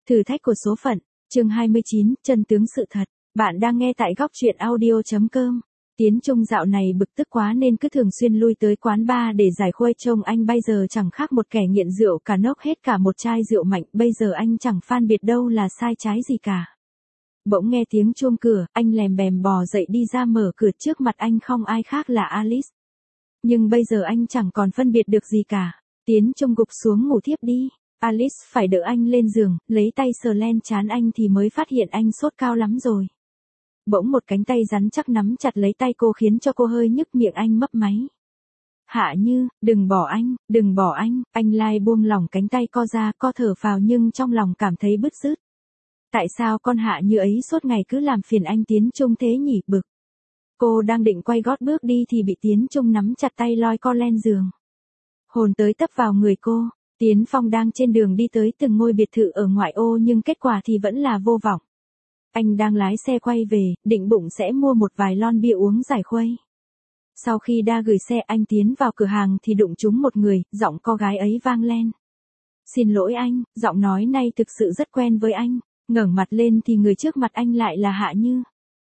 Thử thách của số phận, chương 29, chân tướng sự thật. Bạn đang nghe tại góc truyện audio.com. Tiến Trung dạo này bực tức quá nên cứ thường xuyên lui tới quán bar để giải khuây. Trông anh bây giờ chẳng khác một kẻ nghiện rượu, cả nốc hết cả một chai rượu mạnh. Bây giờ anh chẳng phân biệt đâu là sai trái gì cả. Bỗng nghe tiếng chuông cửa, anh lèm bèm bò dậy đi ra mở cửa. Trước mặt anh không ai khác là Alice. Nhưng bây giờ anh chẳng còn phân biệt được gì cả. Tiến Trung gục xuống ngủ thiếp đi. Alice phải đỡ anh lên giường, lấy tay sờ len trán anh thì mới phát hiện anh sốt cao lắm rồi. Bỗng một cánh tay rắn chắc nắm chặt lấy tay cô khiến cho cô hơi nhức, miệng anh mấp máy. Hạ Như, đừng bỏ anh lai buông lỏng cánh tay co ra, co thở phào nhưng trong lòng cảm thấy bứt rứt. Tại sao con Hạ Như ấy suốt ngày cứ làm phiền anh Tiến Trung thế nhỉ, bực. Cô đang định quay gót bước đi thì bị Tiến Trung nắm chặt tay lôi co lên giường. Hồn tới tấp vào người cô. Tiến Phong đang trên đường đi tới từng ngôi biệt thự ở ngoại ô nhưng kết quả thì vẫn là vô vọng. Anh đang lái xe quay về, định bụng sẽ mua một vài lon bia uống giải khuây. Sau khi đã gửi xe anh tiến vào cửa hàng thì đụng trúng một người, giọng cô gái ấy vang lên. Xin lỗi anh, giọng nói này thực sự rất quen với anh. Ngẩng mặt lên thì người trước mặt anh lại là Hạ Như.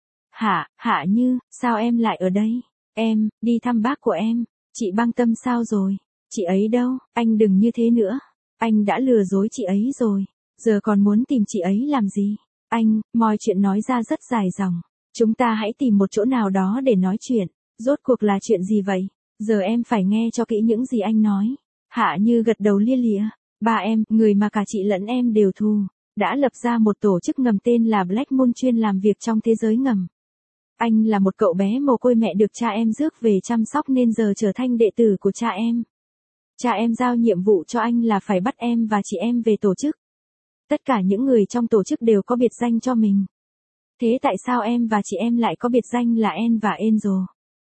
Hạ Như, sao em lại ở đây? Em, đi thăm bác của em. Chị Băng Tâm sao rồi? Chị ấy đâu? Anh đừng như thế nữa. Anh đã lừa dối chị ấy rồi. Giờ còn muốn tìm chị ấy làm gì? Anh, mọi chuyện nói ra rất dài dòng. Chúng ta hãy tìm một chỗ nào đó để nói chuyện. Rốt cuộc là chuyện gì vậy? Giờ em phải nghe cho kỹ những gì anh nói. Hạ Như gật đầu lia lịa. Ba em, người mà cả chị lẫn em đều thù, đã lập ra một tổ chức ngầm tên là Black Moon chuyên làm việc trong thế giới ngầm. Anh là một cậu bé mồ côi mẹ được cha em rước về chăm sóc nên giờ trở thành đệ tử của cha em. Cha em giao nhiệm vụ cho anh là phải bắt em và chị em về tổ chức. Tất cả những người trong tổ chức đều có biệt danh cho mình. Thế tại sao em và chị em lại có biệt danh là En và Angel?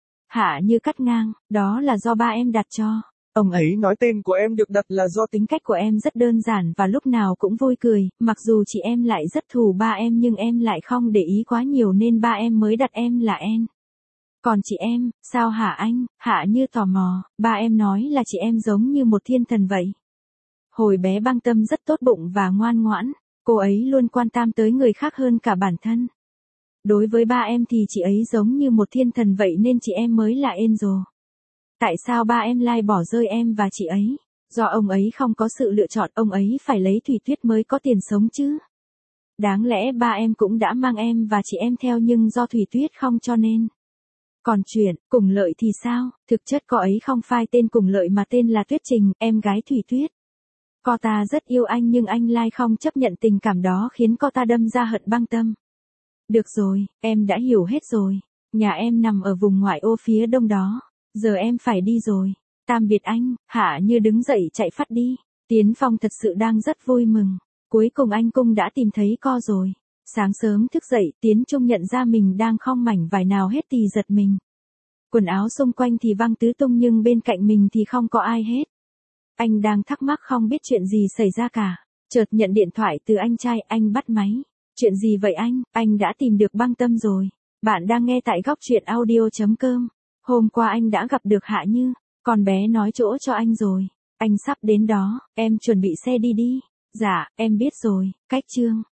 Hạ Như cắt ngang, đó là do ba em đặt cho. Ông ấy nói tên của em được đặt là do Tính cách của em rất đơn giản và lúc nào cũng vui cười, mặc dù chị em lại rất thù ba em nhưng em lại không để ý quá nhiều nên ba em mới đặt em là En. Còn chị em, sao hả anh? Hạ Như tò mò, ba em nói là chị em giống như một thiên thần vậy. Hồi bé Băng Tâm rất tốt bụng và ngoan ngoãn, cô ấy luôn quan tâm tới người khác hơn cả bản thân. Đối với ba em thì chị ấy giống như một thiên thần vậy nên chị em mới là Angel. Tại sao ba em lại bỏ rơi em và chị ấy? Do ông ấy không có sự lựa chọn, ông ấy phải lấy Thủy Tuyết mới có tiền sống chứ. Đáng lẽ ba em cũng đã mang em và chị em theo nhưng do Thủy Tuyết không cho nên. Còn chuyện, Cùng Lợi thì sao? Thực chất cô ấy không phải tên Cùng Lợi mà tên là Tuyết Trình, em gái Thủy Tuyết. Cô ta rất yêu anh nhưng anh lại không chấp nhận tình cảm đó khiến cô ta đâm ra hận Băng Tâm. Được rồi, em đã hiểu hết rồi. Nhà em nằm ở vùng ngoại ô phía đông đó. Giờ em phải đi rồi. Tạm biệt anh. Hạ Như đứng dậy chạy phắt đi. Tiến Phong thật sự đang rất vui mừng. Cuối cùng anh cũng đã tìm thấy cô rồi. Sáng sớm thức dậy, Tiến Trung nhận ra mình đang không mảnh vải nào hết thì giật mình. Quần áo xung quanh thì văng tứ tung nhưng bên cạnh mình thì không có ai hết. Anh đang thắc mắc không biết chuyện gì xảy ra cả. Chợt nhận điện thoại từ anh trai, anh bắt máy. Chuyện gì vậy anh đã tìm được Băng Tâm rồi. Bạn đang nghe tại góc truyện audio.com. Hôm qua anh đã gặp được Hạ Như, con bé nói chỗ cho anh rồi. Anh sắp đến đó, em chuẩn bị xe đi đi. Dạ, em biết rồi, cách chương.